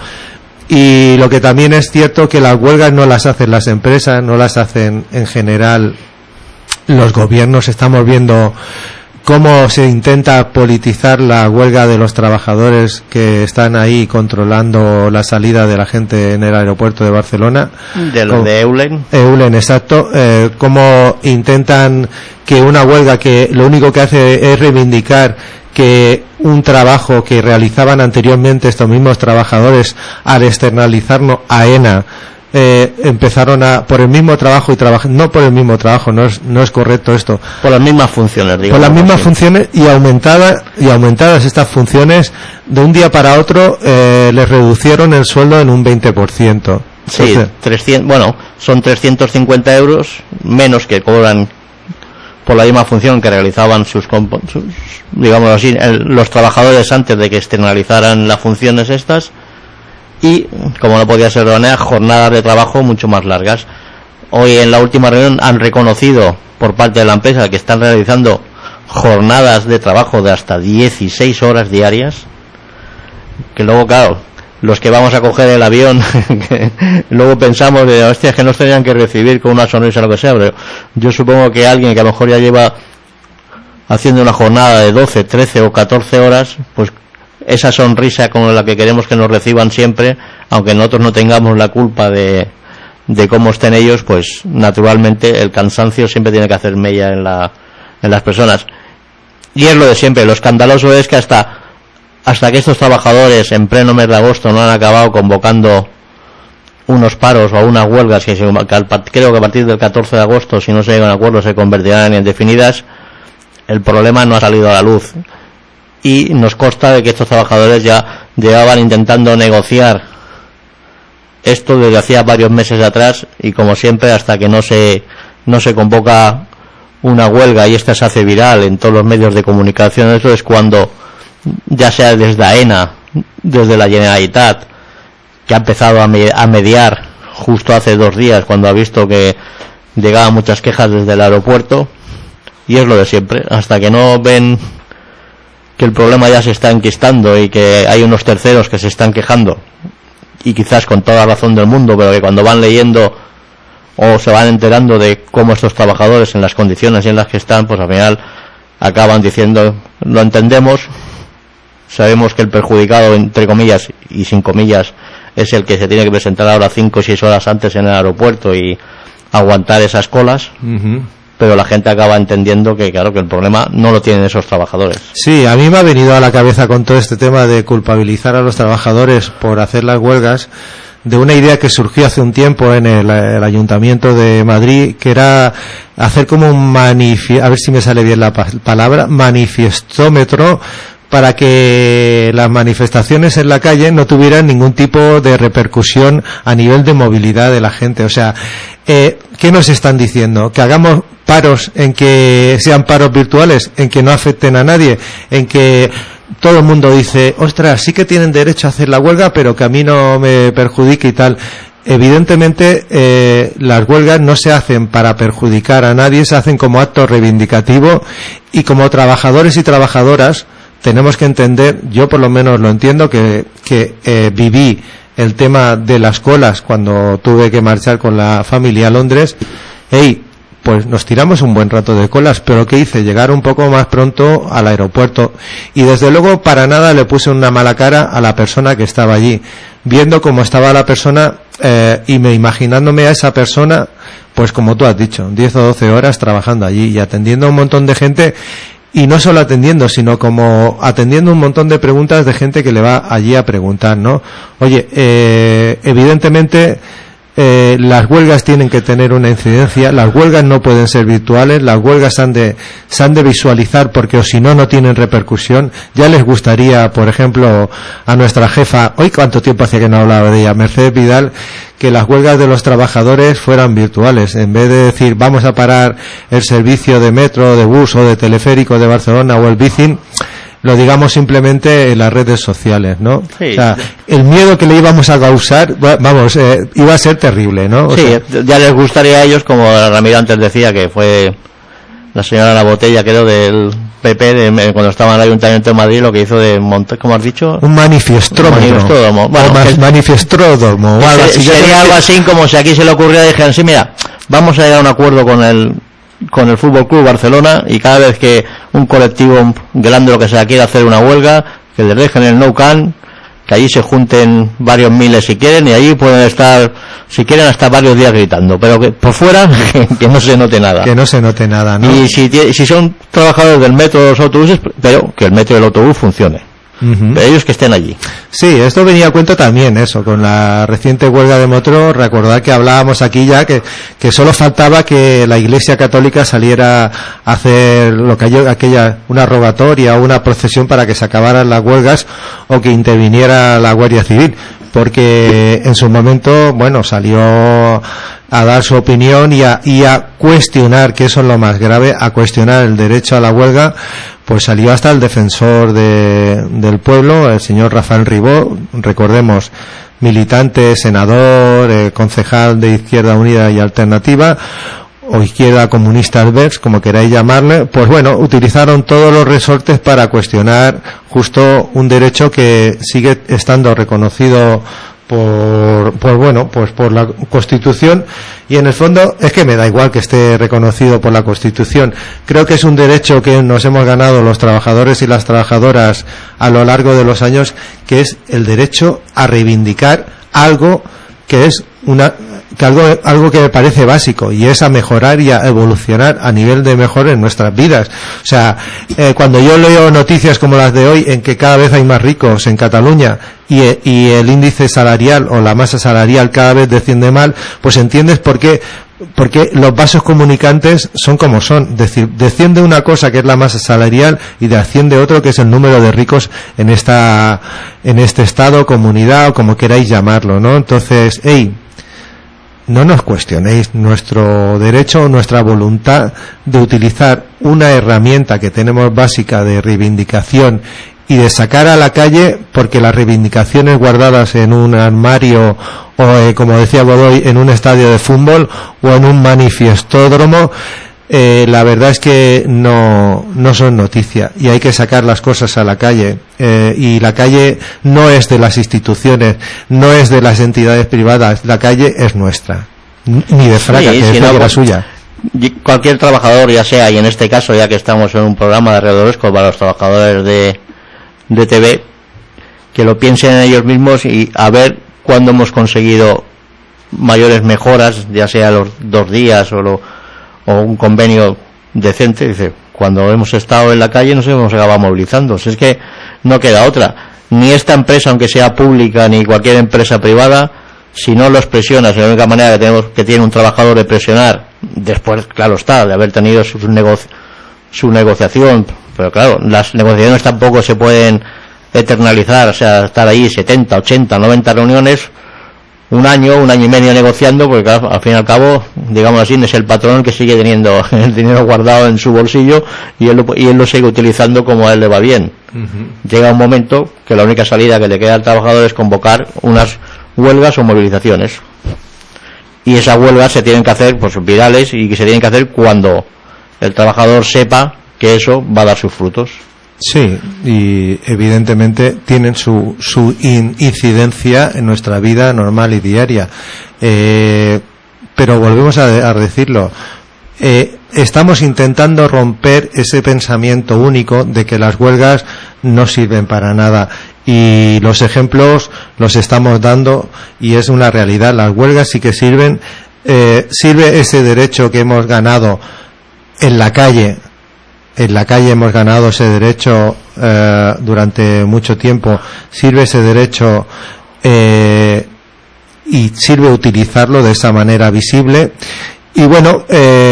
Y lo que también es cierto, que las huelgas no las hacen las empresas, no las hacen en general los gobiernos. Estamos viendo cómo se intenta politizar la huelga de los trabajadores que están ahí controlando la salida de la gente en el aeropuerto de Barcelona. De Eulen. Eulen, exacto. Cómo intentan que una huelga que lo único que hace es reivindicar que un trabajo que realizaban anteriormente estos mismos trabajadores, al externalizarlo a ENA, empezaron a, por el mismo trabajo y no por el mismo trabajo, no es correcto esto, por las mismas funciones, digamos, por las mismas funciones, y aumentadas estas funciones, de un día para otro les reducieron el sueldo en un 20%. Sí, Entonces, 300, son 350 euros menos que cobran por la misma función que realizaban sus digamos así, los trabajadores antes de que externalizaran las funciones estas. Y, como no podía ser de manera, jornadas de trabajo mucho más largas. Hoy en la última reunión han reconocido por parte de la empresa que están realizando jornadas de trabajo de hasta 16 horas diarias, que luego, claro, los que vamos a coger el avión que luego pensamos de, hostia, es que nos tenían que recibir con una sonrisa o lo que sea, pero yo supongo que alguien que a lo mejor ya lleva haciendo una jornada de 12, 13 o 14 horas, pues esa sonrisa con la que queremos que nos reciban siempre, aunque nosotros no tengamos la culpa de cómo estén ellos, pues naturalmente el cansancio siempre tiene que hacer mella en las personas. Y es lo de siempre. Lo escandaloso es que hasta que estos trabajadores en pleno mes de agosto no han acabado convocando unos paros o unas huelgas que creo que a partir del 14 de agosto, si no se llegan a acuerdo, se convertirán en indefinidas, el problema no ha salido a la luz. Y nos consta de que estos trabajadores ya llevaban intentando negociar esto desde hacía varios meses atrás, y como siempre, hasta que no se convoca una huelga y esta se hace viral en todos los medios de comunicación, eso es cuando, ya sea desde AENA, desde la Generalitat, que ha empezado a mediar justo hace 2 días, cuando ha visto que llegaban muchas quejas desde el aeropuerto, y es lo de siempre, hasta que no ven que el problema ya se está enquistando y que hay unos terceros que se están quejando, y quizás con toda razón del mundo, pero que cuando van leyendo o se van enterando de cómo estos trabajadores en las condiciones en las que están, pues al final acaban diciendo, lo entendemos, sabemos que el perjudicado, entre comillas y sin comillas, es el que se tiene que presentar ahora 5 o 6 horas antes en el aeropuerto y aguantar esas colas. Pero la gente acaba entendiendo que, claro, que el problema no lo tienen esos trabajadores. Sí, a mí me ha venido a la cabeza con todo este tema de culpabilizar a los trabajadores por hacer las huelgas, de una idea que surgió hace un tiempo en el Ayuntamiento de Madrid, que era hacer como un a ver si me sale bien la palabra, manifestómetro, para que las manifestaciones en la calle no tuvieran ningún tipo de repercusión a nivel de movilidad de la gente. O sea, ¿qué nos están diciendo? ¿Que hagamos paros, en que sean paros virtuales, en que no afecten a nadie, en que todo el mundo dice, ostras, sí que tienen derecho a hacer la huelga, pero que a mí no me perjudique y tal? Evidentemente, las huelgas no se hacen para perjudicar a nadie, se hacen como acto reivindicativo, y como trabajadores y trabajadoras tenemos que entender, yo por lo menos lo entiendo, que viví el tema de las colas cuando tuve que marchar con la familia a Londres, pues nos tiramos un buen rato de colas, pero ¿qué hice? Llegar un poco más pronto al aeropuerto, y desde luego para nada le puse una mala cara a la persona que estaba allí, viendo cómo estaba la persona y me imaginándome a esa persona, pues como tú has dicho, 10 o 12 horas trabajando allí y atendiendo a un montón de gente, y no solo atendiendo, sino como atendiendo un montón de preguntas de gente que le va allí a preguntar, ¿no? Oye, evidentemente las huelgas tienen que tener una incidencia, las huelgas no pueden ser virtuales, las huelgas se han de visualizar, porque o si no, no tienen repercusión. Ya les gustaría, por ejemplo, a nuestra jefa, hoy cuánto tiempo hacía que no hablaba de ella, Mercedes Vidal, que las huelgas de los trabajadores fueran virtuales, en vez de decir vamos a parar el servicio de metro, de bus o de teleférico de Barcelona o el bicing, lo digamos simplemente en las redes sociales, ¿no? Sí. O sea, el miedo que le íbamos a causar, vamos, iba a ser terrible, ¿no? O sí, sea, ya les gustaría a ellos, como Ramiro antes decía, que fue la señora La Botella, creo, del PP, cuando estaba en el Ayuntamiento de Madrid, lo que hizo de montar, ¿cómo has dicho? Un manifiestródromo. Bueno, manifiestródromo. Sería algo así como si aquí se le ocurriera, dijeran, sí, mira, vamos a llegar a un acuerdo con el Fútbol Club Barcelona, y cada vez que un colectivo grande, lo que sea, quiera hacer una huelga, que les dejen el Nou Camp, que allí se junten varios miles si quieren, y allí pueden estar, si quieren, hasta varios días gritando, pero que por fuera que no se note nada. Que no se note nada, ¿no? Y si son trabajadores del metro o los autobuses, pero que el metro y el autobús funcione. Pero ellos que estén allí. Sí, esto venía a cuento también, eso, con la reciente huelga de metro. Recordad que hablábamos aquí ya que solo faltaba que la Iglesia Católica saliera a hacer una rogatoria o una procesión para que se acabaran las huelgas, o que interviniera la Guardia Civil, porque en su momento, bueno, salió a dar su opinión y a cuestionar, que eso es lo más grave, a cuestionar el derecho a la huelga. Pues salió hasta el defensor del pueblo, el señor Rafael Ribó, recordemos, militante, senador, concejal de Izquierda Unida y Alternativa, o Izquierda Comunista Alberts, como queráis llamarle. Pues bueno, utilizaron todos los resortes para cuestionar justo un derecho que sigue estando reconocido por la Constitución, y en el fondo es que me da igual que esté reconocido por la Constitución. Creo que es un derecho que nos hemos ganado los trabajadores y las trabajadoras a lo largo de los años, que es el derecho a reivindicar algo que es algo que me parece básico, y es a mejorar y a evolucionar a nivel de mejor en nuestras vidas. O sea, cuando yo leo noticias como las de hoy, en que cada vez hay más ricos en Cataluña y el índice salarial o la masa salarial cada vez desciende mal, pues entiendes por qué los vasos comunicantes son como son. Es decir, desciende una cosa que es la masa salarial y desciende otro que es el número de ricos en este estado, comunidad o como queráis llamarlo, ¿no? Entonces, no nos cuestionéis nuestro derecho, nuestra voluntad de utilizar una herramienta que tenemos básica de reivindicación y de sacar a la calle, porque las reivindicaciones guardadas en un armario o, como decía Godoy, en un estadio de fútbol o en un manifiestódromo, la verdad es que no son noticia, y hay que sacar las cosas a la calle, y la calle no es de las instituciones, no es de las entidades privadas, la calle es nuestra, ni de Fraga, que es la suya. Cualquier trabajador, ya sea, y en este caso, ya que estamos en un programa de alrededores para los trabajadores de TV, que lo piensen en ellos mismos y a ver cuándo hemos conseguido mayores mejoras, ya sea los 2 días o un convenio decente. Dice, cuando hemos estado en la calle nos hemos acabado movilizando. Si es que no queda otra, ni esta empresa, aunque sea pública, ni cualquier empresa privada, si no los presionas, la única manera que tiene un trabajador de presionar, después, claro está, de haber tenido su negociación, pero claro, las negociaciones tampoco se pueden eternalizar, o sea, estar ahí 70, 80, 90 reuniones, un año y medio negociando, porque claro, al fin y al cabo, digamos así, es el patrón el que sigue teniendo el dinero guardado en su bolsillo, y él lo sigue utilizando como a él le va bien. Llega un momento que la única salida que le queda al trabajador es convocar unas huelgas o movilizaciones, y esas huelgas se tienen que hacer, pues, virales, y que se tienen que hacer cuando el trabajador sepa que eso va a dar sus frutos. Sí, y evidentemente tienen su incidencia en nuestra vida normal y diaria. Pero volvemos a decirlo. Estamos intentando romper ese pensamiento único de que las huelgas no sirven para nada. Y los ejemplos los estamos dando y es una realidad. Las huelgas sí que sirven. Sirve ese derecho que hemos ganado en la calle. En la calle hemos ganado ese derecho durante mucho tiempo. Sirve ese derecho y sirve utilizarlo de esa manera visible. Y bueno,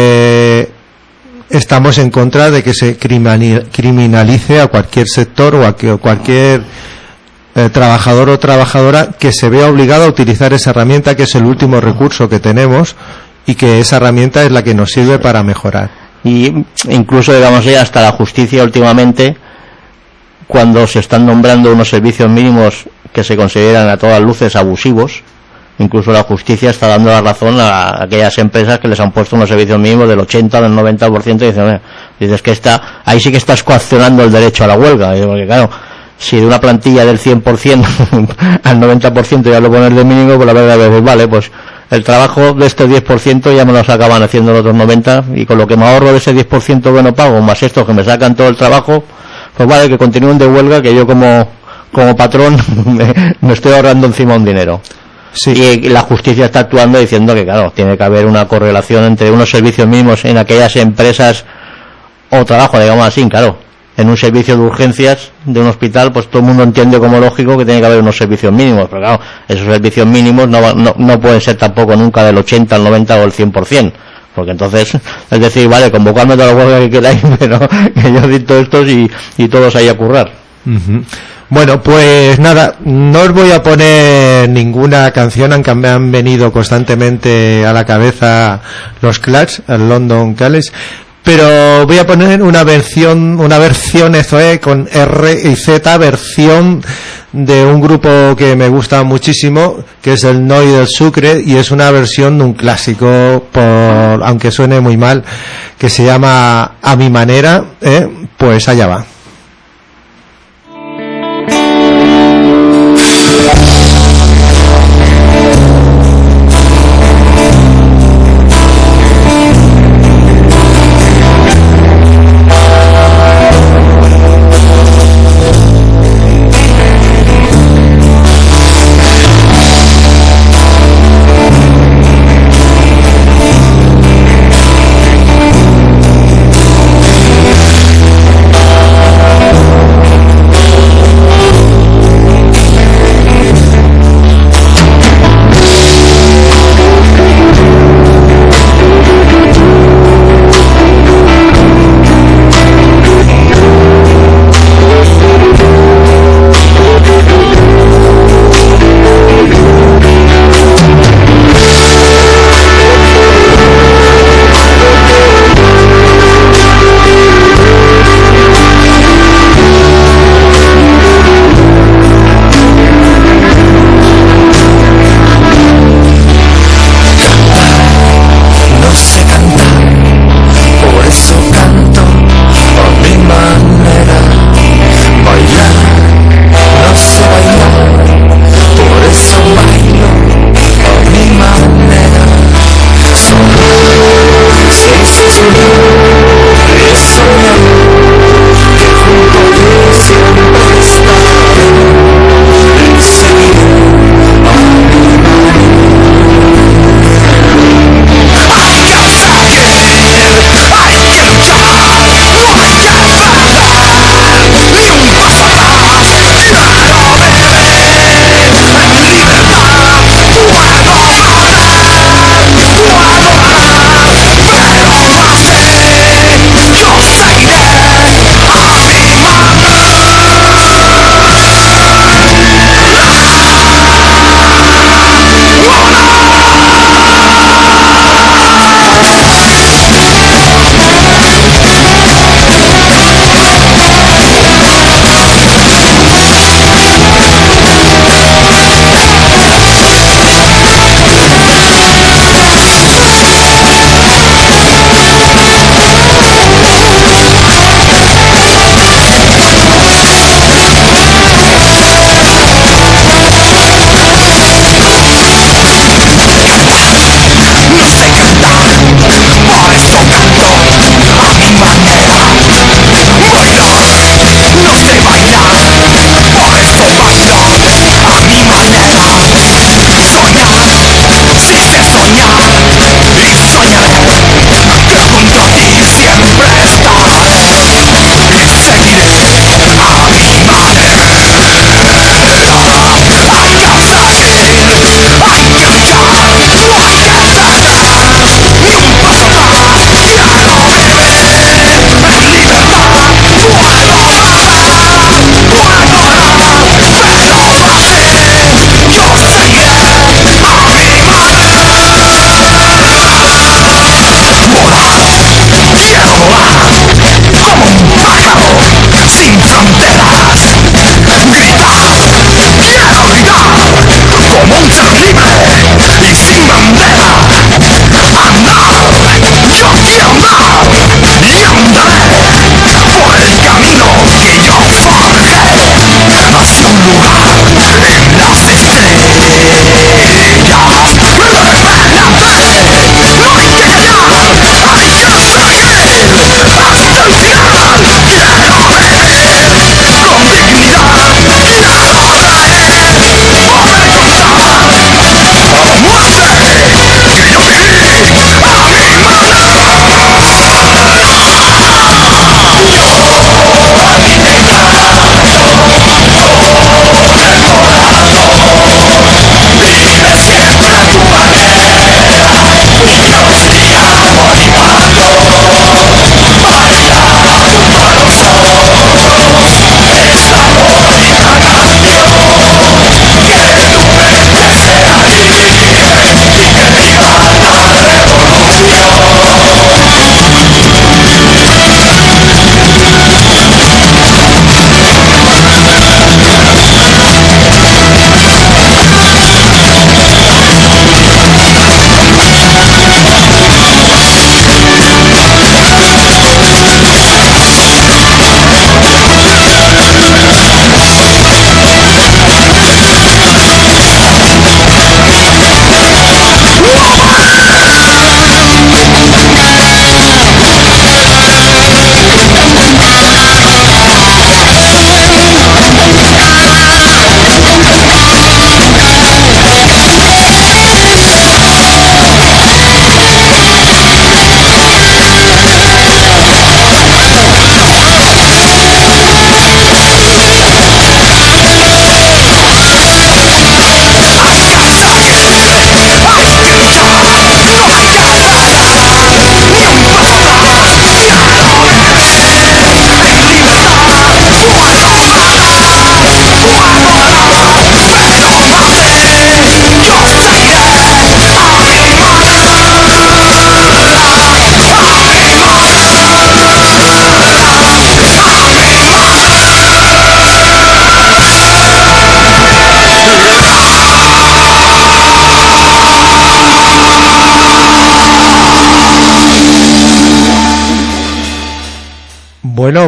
estamos en contra de que se criminalice a cualquier sector o a cualquier trabajador o trabajadora que se vea obligado a utilizar esa herramienta, que es el último recurso que tenemos, y que esa herramienta es la que nos sirve para mejorar. Y incluso, digamos, hasta la justicia últimamente, cuando se están nombrando unos servicios mínimos que se consideran a todas luces abusivos, incluso la justicia está dando la razón a aquellas empresas que les han puesto unos servicios mínimos del 80 o del 90%, y dices que ahí sí que estás coaccionando el derecho a la huelga, porque claro, si de una plantilla del 100% al 90% ya lo pones de mínimo, pues la verdad es que vale, pues el trabajo de este 10% ya me lo acaban haciendo los otros 90, y con lo que me ahorro de ese 10% que no pago, más estos que me sacan todo el trabajo, pues vale, que continúen de huelga, que yo como patrón me estoy ahorrando encima un dinero. Sí. Y la justicia está actuando diciendo que claro, tiene que haber una correlación entre unos servicios mínimos en aquellas empresas o trabajo, digamos así, claro. En un servicio de urgencias de un hospital, pues todo el mundo entiende como lógico que tiene que haber unos servicios mínimos, pero claro, esos servicios mínimos no pueden ser tampoco nunca del 80, el 90 o el 100%, porque entonces, es decir, vale, convocadme toda la huelga que queráis, pero que yo dicto estos y todos ahí a currar. Uh-huh. Bueno, pues nada, no os voy a poner ninguna canción, aunque me han venido constantemente a la cabeza los Clash, el London Calling, pero voy a poner una versión SOE con R y Z, versión de un grupo que me gusta muchísimo, que es el Noi del Sucre, y es una versión de un clásico, aunque suene muy mal, que se llama A mi manera, pues allá va.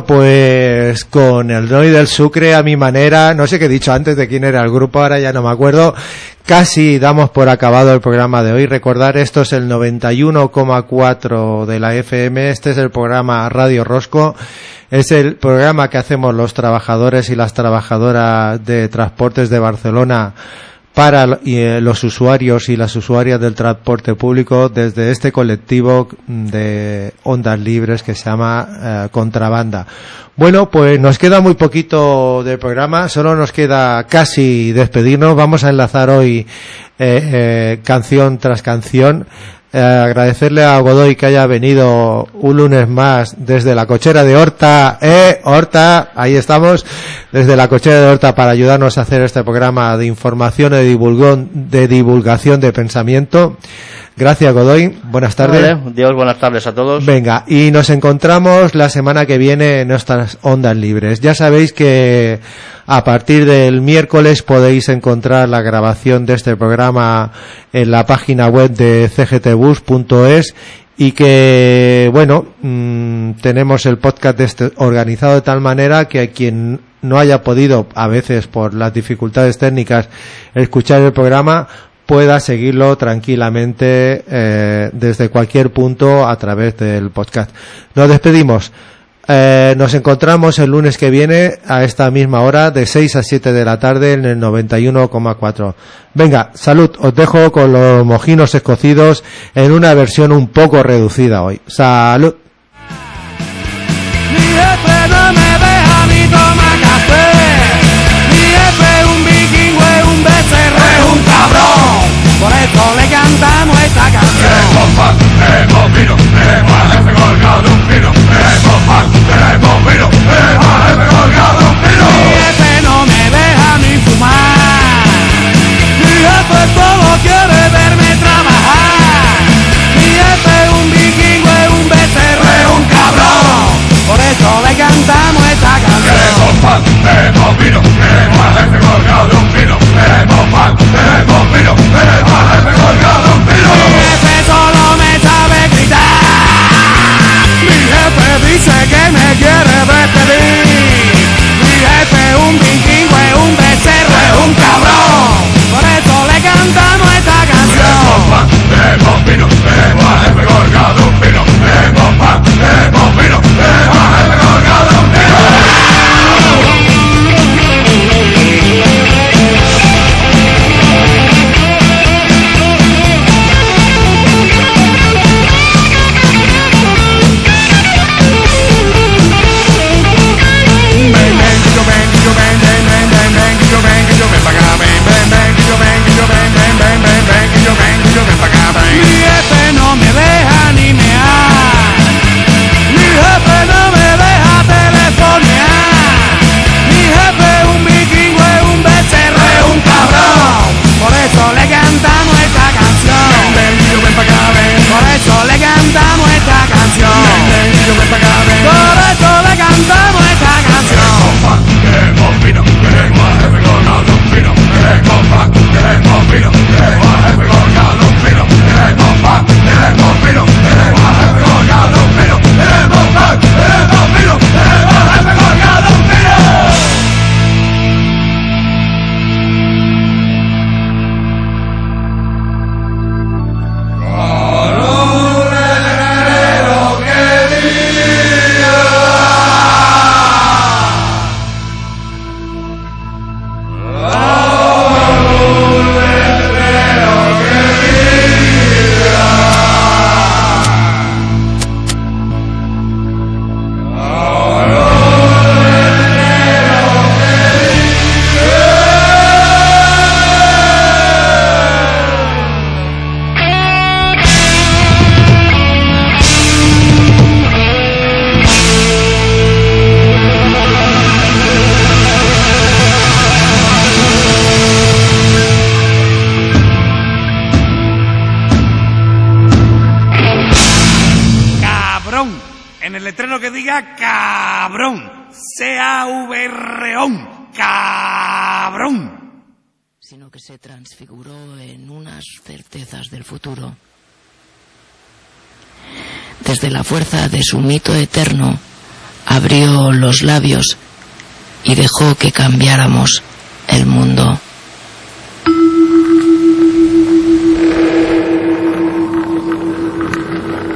Bueno, pues con el Noi del Sucre a mi manera, no sé qué he dicho antes de quién era el grupo, ahora ya no me acuerdo. Casi damos por acabado el programa de hoy. Recordar, esto es el 91,4 de la FM, este es el programa Radio Rosco. Es el programa que hacemos los trabajadores y las trabajadoras de transportes de Barcelona para los usuarios y las usuarias del transporte público desde este colectivo de ondas libres que se llama Contrabanda. Bueno, pues nos queda muy poquito del programa, solo nos queda casi despedirnos. Vamos a enlazar hoy canción tras canción. Agradecerle a Godoy que haya venido un lunes más desde la cochera de Horta, Horta, ahí estamos, desde la cochera de Horta para ayudarnos a hacer este programa de información y de divulgación de pensamiento. Gracias, Godoy. Buenas tardes. Vale, Dios, buenas tardes a todos. Venga, y nos encontramos la semana que viene en nuestras ondas libres. Ya sabéis que a partir del miércoles podéis encontrar la grabación de este programa en la página web de cgtbus.es y que, bueno, tenemos el podcast organizado de tal manera que quien no haya podido, a veces por las dificultades técnicas, escuchar el programa, pueda seguirlo tranquilamente desde cualquier punto a través del podcast. Nos despedimos. Nos encontramos el lunes que viene a esta misma hora de 6 a 7 de la tarde en el 91,4. Venga, salud, os dejo con los mojinos escocidos en una versión un poco reducida hoy. Salud. Mi jefe no me deja ni tomar café. Mi jefe es un vikingo, es un becerro, es un cabrón. Por eso le cantamos esta canción. Mi jefe no me deja ni fumar. Mi jefe solo quiere verme trabajar. Mi jefe es un vikingo, es un becerro, es un cabrón. Por eso le cantamos esta canción. Mi jefe solo me sabe gritar. Mi jefe dice que me quiere despedir. Mi jefe es un vikingo, es un becerro, es un cabrón. Por eso le cantamos esta canción. Mi jefe no me deja ni mear. Mi jefe no me deja telefonear. Mi jefe es un vikingo, es un becerro, es un cabrón. Por eso le cantamos esta canción. Por eso le cantamos esta canción. Por eso le cantamos esta En el letrero que diga cabrón. C-A-V-R-O-N. Cabrón. Sino que se transfiguró en unas certezas del futuro. Desde la fuerza de su mito eterno abrió los labios y dejó que cambiáramos el mundo.